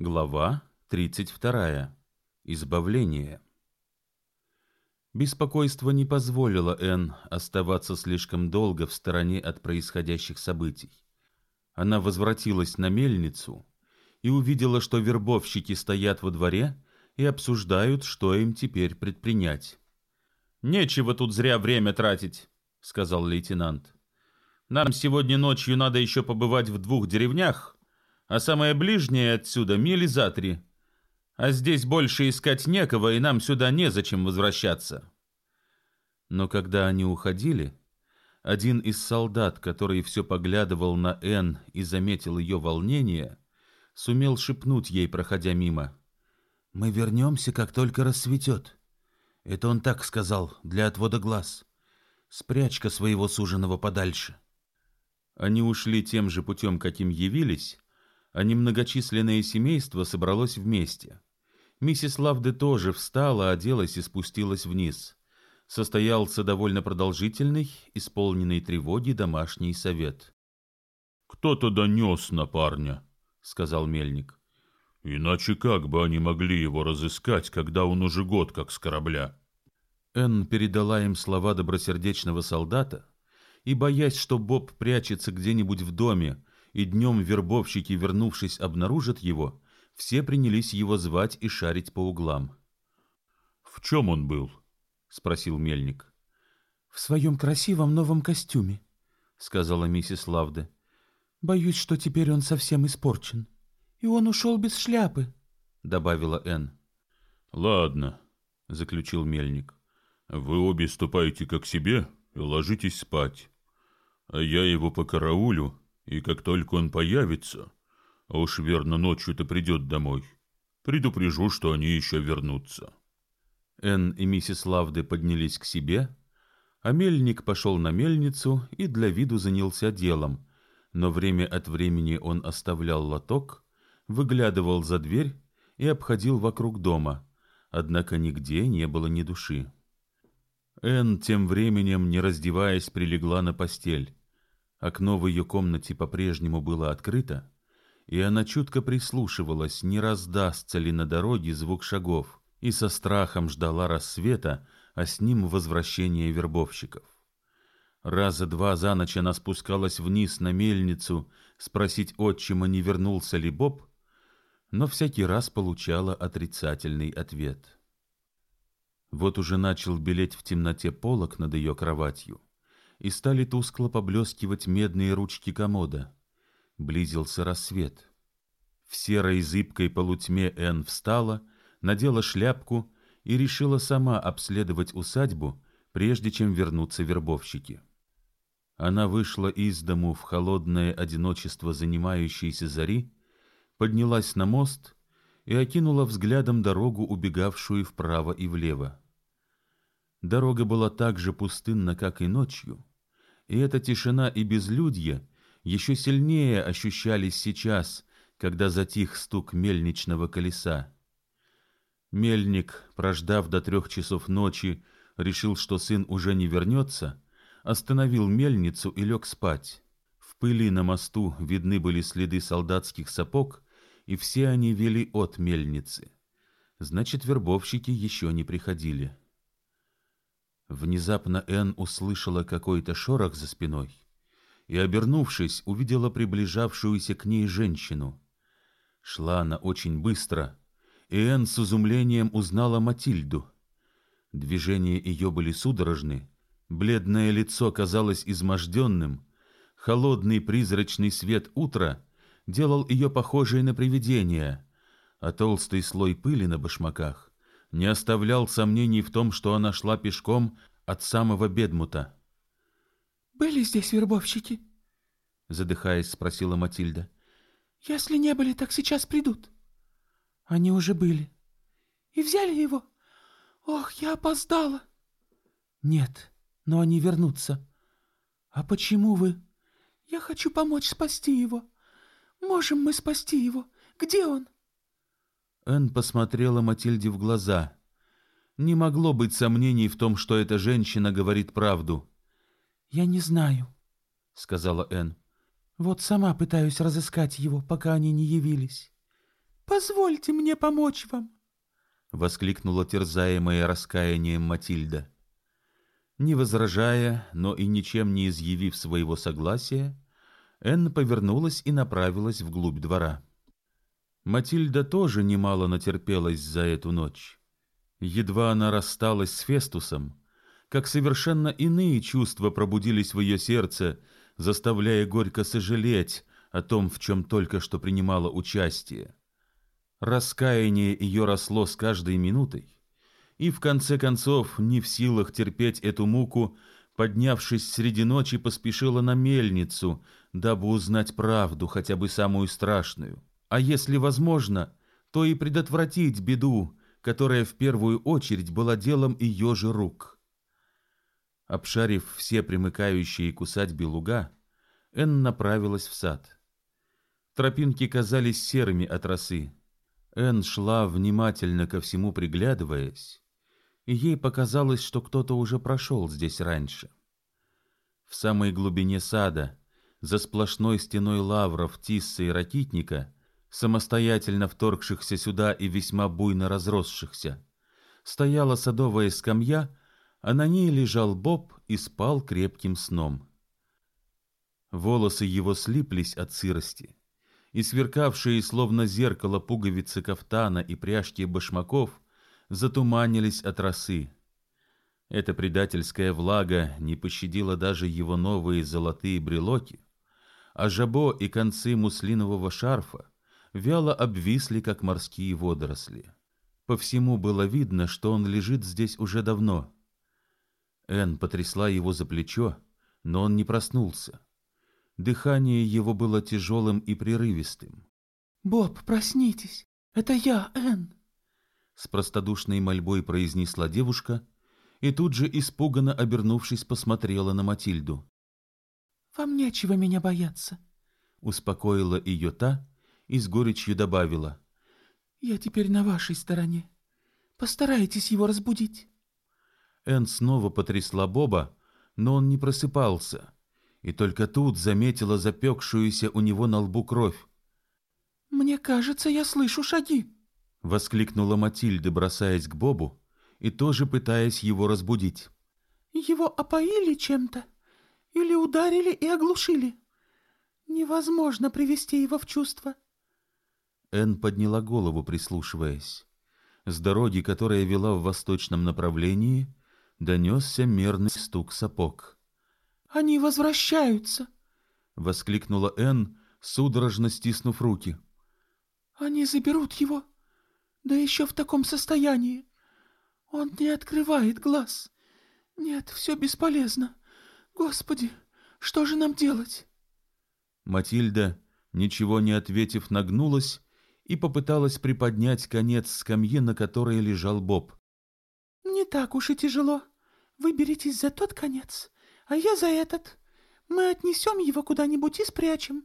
Глава 32. Избавление. Беспокойство не позволило Энн оставаться слишком долго в стороне от происходящих событий. Она возвратилась на мельницу и увидела, что вербовщики стоят во дворе и обсуждают, что им теперь предпринять. «Нечего тут зря время тратить», — сказал лейтенант. «Нам сегодня ночью надо еще побывать в 2 деревнях, а самое ближнее отсюда мили за 3. А здесь больше искать некого, и нам сюда незачем возвращаться». Но когда они уходили, один из солдат, который все поглядывал на Энн и заметил ее волнение, сумел шепнуть ей, проходя мимо: «Мы вернемся, как только рассветет. Это он так сказал, для отвода глаз. Спрячь-ка своего суженого подальше». Они ушли тем же путем, каким явились, а немногочисленное семейство собралось вместе. Миссис Лавде тоже встала, оделась и спустилась вниз. Состоялся довольно продолжительный, исполненный тревоги домашний совет. «Кто-то донес на парня», — сказал мельник. «Иначе как бы они могли его разыскать, когда он уже год как с корабля?» Энн передала им слова добросердечного солдата, и, боясь, что Боб прячется где-нибудь в доме, и днем вербовщики, вернувшись, обнаружат его, все принялись его звать и шарить по углам. «В чем он был?» — спросил мельник. «В своем красивом новом костюме», — сказала миссис Лавде. «Боюсь, что теперь он совсем испорчен. И он ушел без шляпы», — добавила Энн. «Ладно», — заключил мельник. «Вы обе ступайте-ка к себе и ложитесь спать. А я его покараулю, и как только он появится, а уж верно ночью-то придет домой, предупрежу, что они еще вернутся». Энн и миссис Лавде поднялись к себе, а мельник пошел на мельницу и для виду занялся делом, но время от времени он оставлял лоток, выглядывал за дверь и обходил вокруг дома, однако нигде не было ни души. Энн тем временем, не раздеваясь, прилегла на постель. Окно в ее комнате по-прежнему было открыто, и она чутко прислушивалась, не раздастся ли на дороге звук шагов, и со страхом ждала рассвета, а с ним возвращения вербовщиков. Раза 2 за ночь она спускалась вниз на мельницу спросить отчима, не вернулся ли Боб, но всякий раз получала отрицательный ответ. Вот уже начал белеть в темноте полог над ее кроватью, и стали тускло поблескивать медные ручки комода. Близился рассвет. В серой зыбкой полутьме Энн встала, надела шляпку и решила сама обследовать усадьбу, прежде чем вернутся вербовщики. Она вышла из дому в холодное одиночество занимающейся зари, поднялась на мост и окинула взглядом дорогу, убегавшую вправо и влево. Дорога была так же пустынна, как и ночью, и эта тишина и безлюдье еще сильнее ощущались сейчас, когда затих стук мельничного колеса. Мельник, прождав до 3 часов ночи, решил, что сын уже не вернется, остановил мельницу и лег спать. В пыли на мосту видны были следы солдатских сапог, и все они вели от мельницы. Значит, вербовщики еще не приходили. Внезапно Энн услышала какой-то шорох за спиной и, обернувшись, увидела приближавшуюся к ней женщину. Шла она очень быстро, и Энн с изумлением узнала Матильду. Движения ее были судорожны, бледное лицо казалось изможденным, холодный призрачный свет утра делал ее похожей на привидение, а толстый слой пыли на башмаках не оставлял сомнений в том, что она шла пешком от самого Бедмута. «Были здесь вербовщики?» — задыхаясь, спросила Матильда. «Если не были, так сейчас придут». «Они уже были». «И взяли его? Ох, я опоздала». «Нет, но они вернутся». «А почему вы?» «Я хочу помочь спасти его. Можем мы спасти его? Где он?» Энн посмотрела Матильде в глаза. Не могло быть сомнений в том, что эта женщина говорит правду. «Я не знаю», — сказала Энн. «Вот сама пытаюсь разыскать его, пока они не явились». Позвольте мне помочь вам!» — воскликнула терзаемая раскаянием Матильда. Не возражая, но и ничем не изъявив своего согласия, Энн повернулась и направилась вглубь двора. Матильда тоже немало натерпелась за эту ночь. Едва она рассталась с Фестусом, как совершенно иные чувства пробудились в ее сердце, заставляя горько сожалеть о том, в чем только что принимала участие. Раскаяние ее росло с каждой минутой, и в конце концов, не в силах терпеть эту муку, поднявшись среди ночи, поспешила на мельницу, дабы узнать правду, хотя бы самую страшную, а если возможно, то и предотвратить беду, которая в первую очередь была делом ее же рук. Обшарив все примыкающие к усадьбе луга, Энн направилась в сад. Тропинки казались серыми от росы. Энн шла, внимательно ко всему приглядываясь, и ей показалось, что кто-то уже прошел здесь раньше. В самой глубине сада, за сплошной стеной лавров, тисса и ракитника, самостоятельно вторгшихся сюда и весьма буйно разросшихся, стояла садовая скамья, а на ней лежал Боб и спал крепким сном. Волосы его слиплись от сырости, и сверкавшие, словно зеркало, пуговицы кафтана и пряжки башмаков затуманились от росы. Эта предательская влага не пощадила даже его новые золотые брелоки, а жабо и концы муслинового шарфа вяло обвисли, как морские водоросли. По всему было видно, что он лежит здесь уже давно. Энн потрясла его за плечо, но он не проснулся. Дыхание его было тяжелым и прерывистым. «Боб, проснитесь! Это я, Энн!» С простодушной мольбой произнесла девушка и тут же, испуганно обернувшись, посмотрела на Матильду. «Вам нечего меня бояться», — успокоила ее та и с горечью добавила. «Я теперь на вашей стороне. Постарайтесь его разбудить». Энн снова потрясла Боба, но он не просыпался, и только тут заметила запекшуюся у него на лбу кровь. «Мне кажется, я слышу шаги», — воскликнула Матильда, бросаясь к Бобу и тоже пытаясь его разбудить. «Его опоили чем-то или ударили и оглушили. Невозможно привести его в чувство». Энн подняла голову, прислушиваясь. С дороги, которая вела в восточном направлении, донесся мерный стук сапог. «Они возвращаются!» — воскликнула Энн, судорожно стиснув руки. «Они заберут его, да еще в таком состоянии. Он не открывает глаз. Нет, все бесполезно. Господи, что же нам делать?» Матильда, ничего не ответив, нагнулась и попыталась приподнять конец скамьи, на которой лежал Боб. «Не так уж и тяжело. Вы беритесь за тот конец, а я за этот. Мы отнесем его куда-нибудь и спрячем».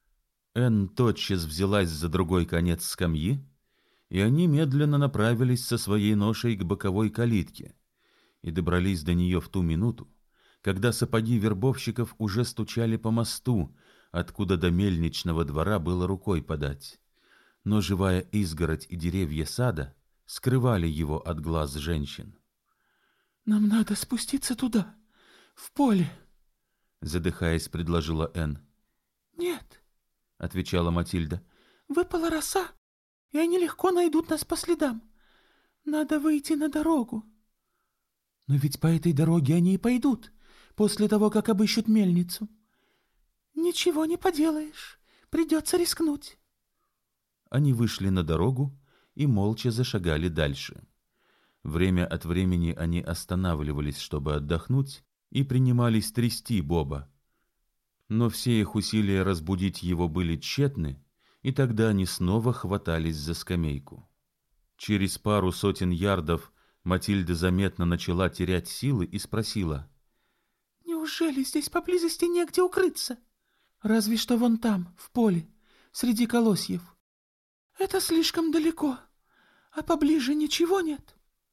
Энн тотчас взялась за другой конец скамьи, и они медленно направились со своей ношей к боковой калитке и добрались до нее в ту минуту, когда сапоги вербовщиков уже стучали по мосту, откуда до мельничного двора было рукой подать. Но живая изгородь и деревья сада скрывали его от глаз женщин. «Нам надо спуститься туда, в поле», — задыхаясь, предложила Энн. «Нет», — отвечала Матильда. «Выпала роса, и они легко найдут нас по следам. Надо выйти на дорогу». «Но ведь по этой дороге они и пойдут, после того, как обыщут мельницу». «Ничего не поделаешь, придется рискнуть». Они вышли на дорогу и молча зашагали дальше. Время от времени они останавливались, чтобы отдохнуть, и принимались трясти Боба. Но все их усилия разбудить его были тщетны, и тогда они снова хватались за скамейку. Через пару сотен ярдов Матильда заметно начала терять силы и спросила. «Неужели здесь поблизости негде укрыться? Разве что вон там, в поле, среди колосьев. Это слишком далеко, а поближе ничего нет».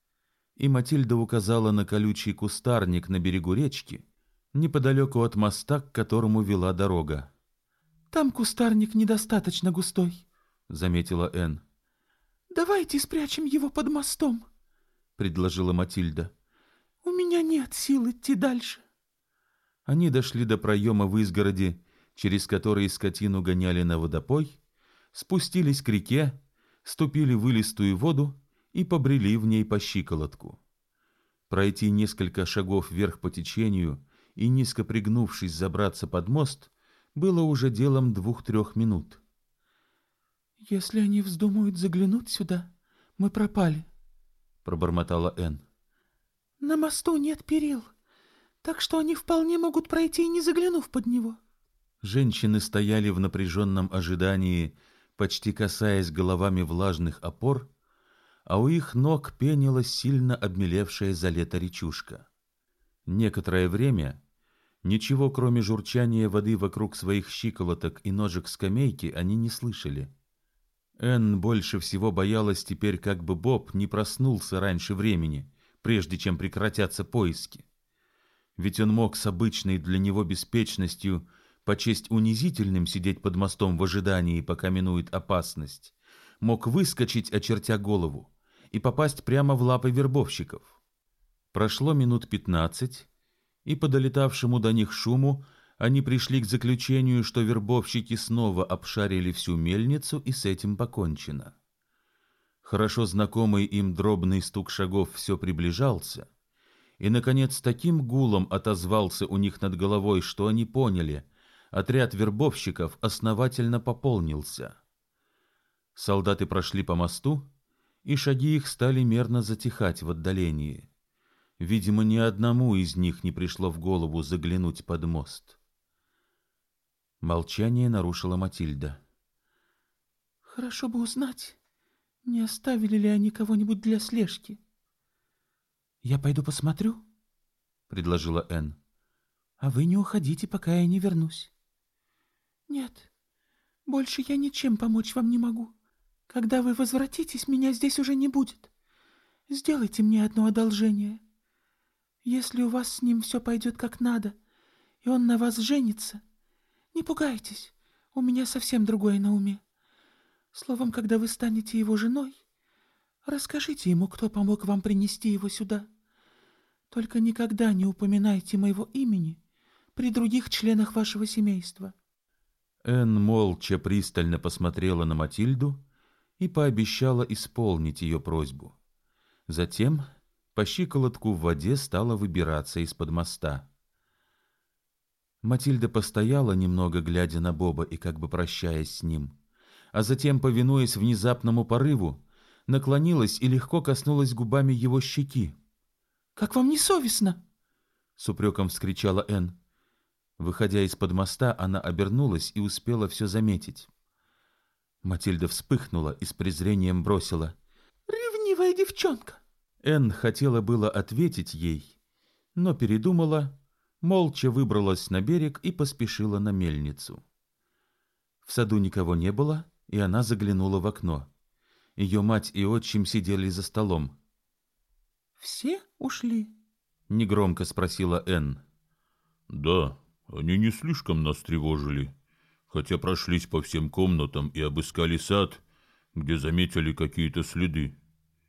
И Матильда указала на колючий кустарник на берегу речки, неподалеку от моста, к которому вела дорога. «Там кустарник недостаточно густой», — заметила Энн. «Давайте спрячем его под мостом», — предложила Матильда. «У меня нет сил идти дальше». Они дошли до проема в изгороди, через который скотину гоняли на водопой, спустились к реке, ступили в илистую воду и побрели в ней по щиколотку. Пройти несколько шагов вверх по течению и, низко пригнувшись, забраться под мост было уже делом 2-3 минут. «Если они вздумают заглянуть сюда, мы пропали», — пробормотала Энн. «На мосту нет перил, так что они вполне могут пройти, не заглянув под него». Женщины стояли в напряженном ожидании, почти касаясь головами влажных опор, а у их ног пенилась сильно обмелевшая за лето речушка. Некоторое время ничего, кроме журчания воды вокруг своих щиколоток и ножек скамейки, они не слышали. Энн больше всего боялась теперь, как бы Боб не проснулся раньше времени, прежде чем прекратятся поиски. Ведь он мог с обычной для него беспечностью почесть унизительным сидеть под мостом в ожидании, пока минует опасность, мог выскочить, очертя голову, и попасть прямо в лапы вербовщиков. Прошло минут 15, и по долетавшему до них шуму они пришли к заключению, что вербовщики снова обшарили всю мельницу, и с этим покончено. Хорошо знакомый им дробный стук шагов все приближался, и, наконец, таким гулом отозвался у них над головой, что они поняли, отряд вербовщиков основательно пополнился. Солдаты прошли по мосту, и шаги их стали мерно затихать в отдалении. Видимо, ни одному из них не пришло в голову заглянуть под мост. Молчание нарушила Матильда. «Хорошо бы узнать, не оставили ли они кого-нибудь для слежки». «Я пойду посмотрю», — предложила Энн. «А вы не уходите, пока я не вернусь». «Нет, больше я ничем помочь вам не могу. Когда вы возвратитесь, меня здесь уже не будет. Сделайте мне одно одолжение. Если у вас с ним все пойдет как надо, и он на вас женится, не пугайтесь, у меня совсем другое на уме. Словом, когда вы станете его женой, расскажите ему, кто помог вам принести его сюда. Только никогда не упоминайте моего имени при других членах вашего семейства». Энн молча пристально посмотрела на Матильду и пообещала исполнить ее просьбу. Затем по щиколотку в воде стала выбираться из-под моста. Матильда постояла немного, глядя на Боба и как бы прощаясь с ним, а затем, повинуясь внезапному порыву, наклонилась и легко коснулась губами его щеки. «Как вам не совестно?» — с упреком вскричала Энн. Выходя из-под моста, она обернулась и успела все заметить. Матильда вспыхнула и с презрением бросила: «Ревнивая девчонка!» Энн хотела было ответить ей, но передумала, молча выбралась на берег и поспешила на мельницу. В саду никого не было, и она заглянула в окно. Ее мать и отчим сидели за столом. «Все ушли?» — негромко спросила Энн. «Да, они не слишком нас тревожили, хотя прошлись по всем комнатам и обыскали сад, где заметили какие-то следы.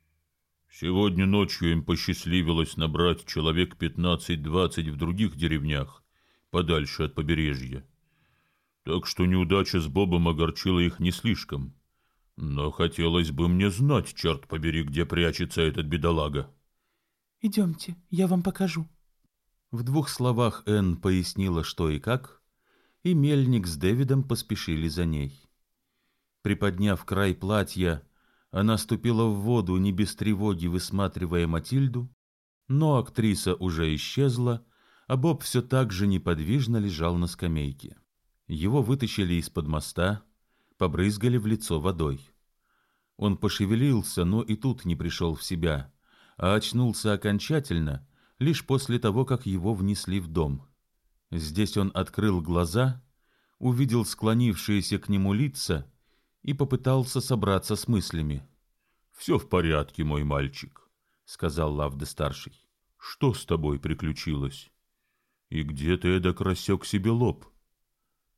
Сегодня ночью им посчастливилось набрать человек 15-20 в других деревнях, подальше от побережья. Так что неудача с Бобом огорчила их не слишком. Но хотелось бы мне знать, черт побери, где прячется этот бедолага». «Идемте, я вам покажу». В 2 словах Энн пояснила, что и как, и Мельник с Дэвидом поспешили за ней. Приподняв край платья, она ступила в воду, не без тревоги высматривая Матильду, но актриса уже исчезла, а Боб все так же неподвижно лежал на скамейке. Его вытащили из-под моста, побрызгали в лицо водой. Он пошевелился, но и тут не пришел в себя, а очнулся окончательно лишь после того, как его внесли в дом. Здесь он открыл глаза, увидел склонившиеся к нему лица и попытался собраться с мыслями. «Все в порядке, мой мальчик», — сказал Лавде-старший. «Что с тобой приключилось? И где ты эдак рассек себе лоб?»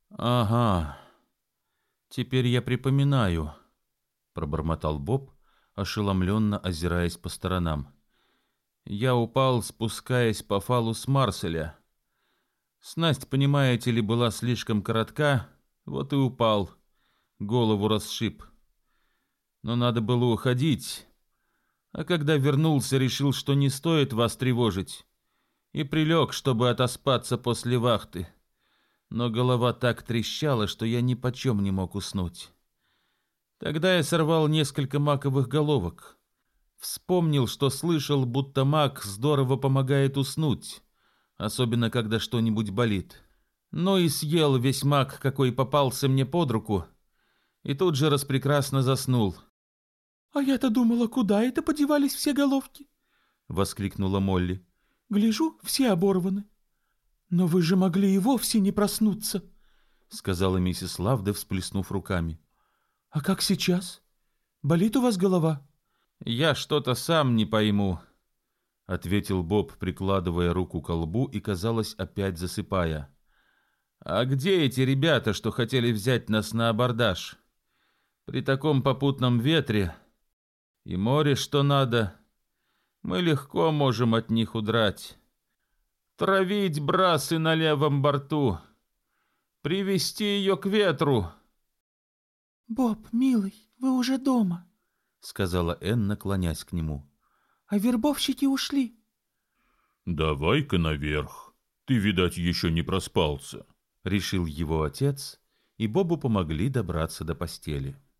«Ага, теперь я припоминаю», — пробормотал Боб, ошеломленно озираясь по сторонам. «Я упал, спускаясь по фалу с Марселя. Снасть, понимаете ли, была слишком коротка, вот и упал, голову расшиб. Но надо было уходить, а когда вернулся, решил, что не стоит вас тревожить, и прилег, чтобы отоспаться после вахты. Но голова так трещала, что я ни почем не мог уснуть. Тогда я сорвал несколько маковых головок. Вспомнил, что слышал, будто мак здорово помогает уснуть, особенно когда что-нибудь болит. Ну и съел весь мак, какой попался мне под руку, и тут же распрекрасно заснул. — А я-то думала, куда это подевались все головки? — воскликнула Молли. — Гляжу, все оборваны. — Но вы же могли и вовсе не проснуться, — сказала миссис Лавде, всплеснув руками. — А как сейчас? Болит у вас голова? — Я что-то сам не пойму, — ответил Боб, прикладывая руку к колбу и, казалось, опять засыпая. — А где эти ребята, что хотели взять нас на абордаж? При таком попутном ветре и море, что надо, мы легко можем от них удрать. Травить брасы на левом борту, привести ее к ветру. — Боб, милый, вы уже дома, — сказала Энн, наклонясь к нему. — А вербовщики ушли. — Давай-ка наверх, ты, видать, еще не проспался, — решил его отец, и Бобу помогли добраться до постели.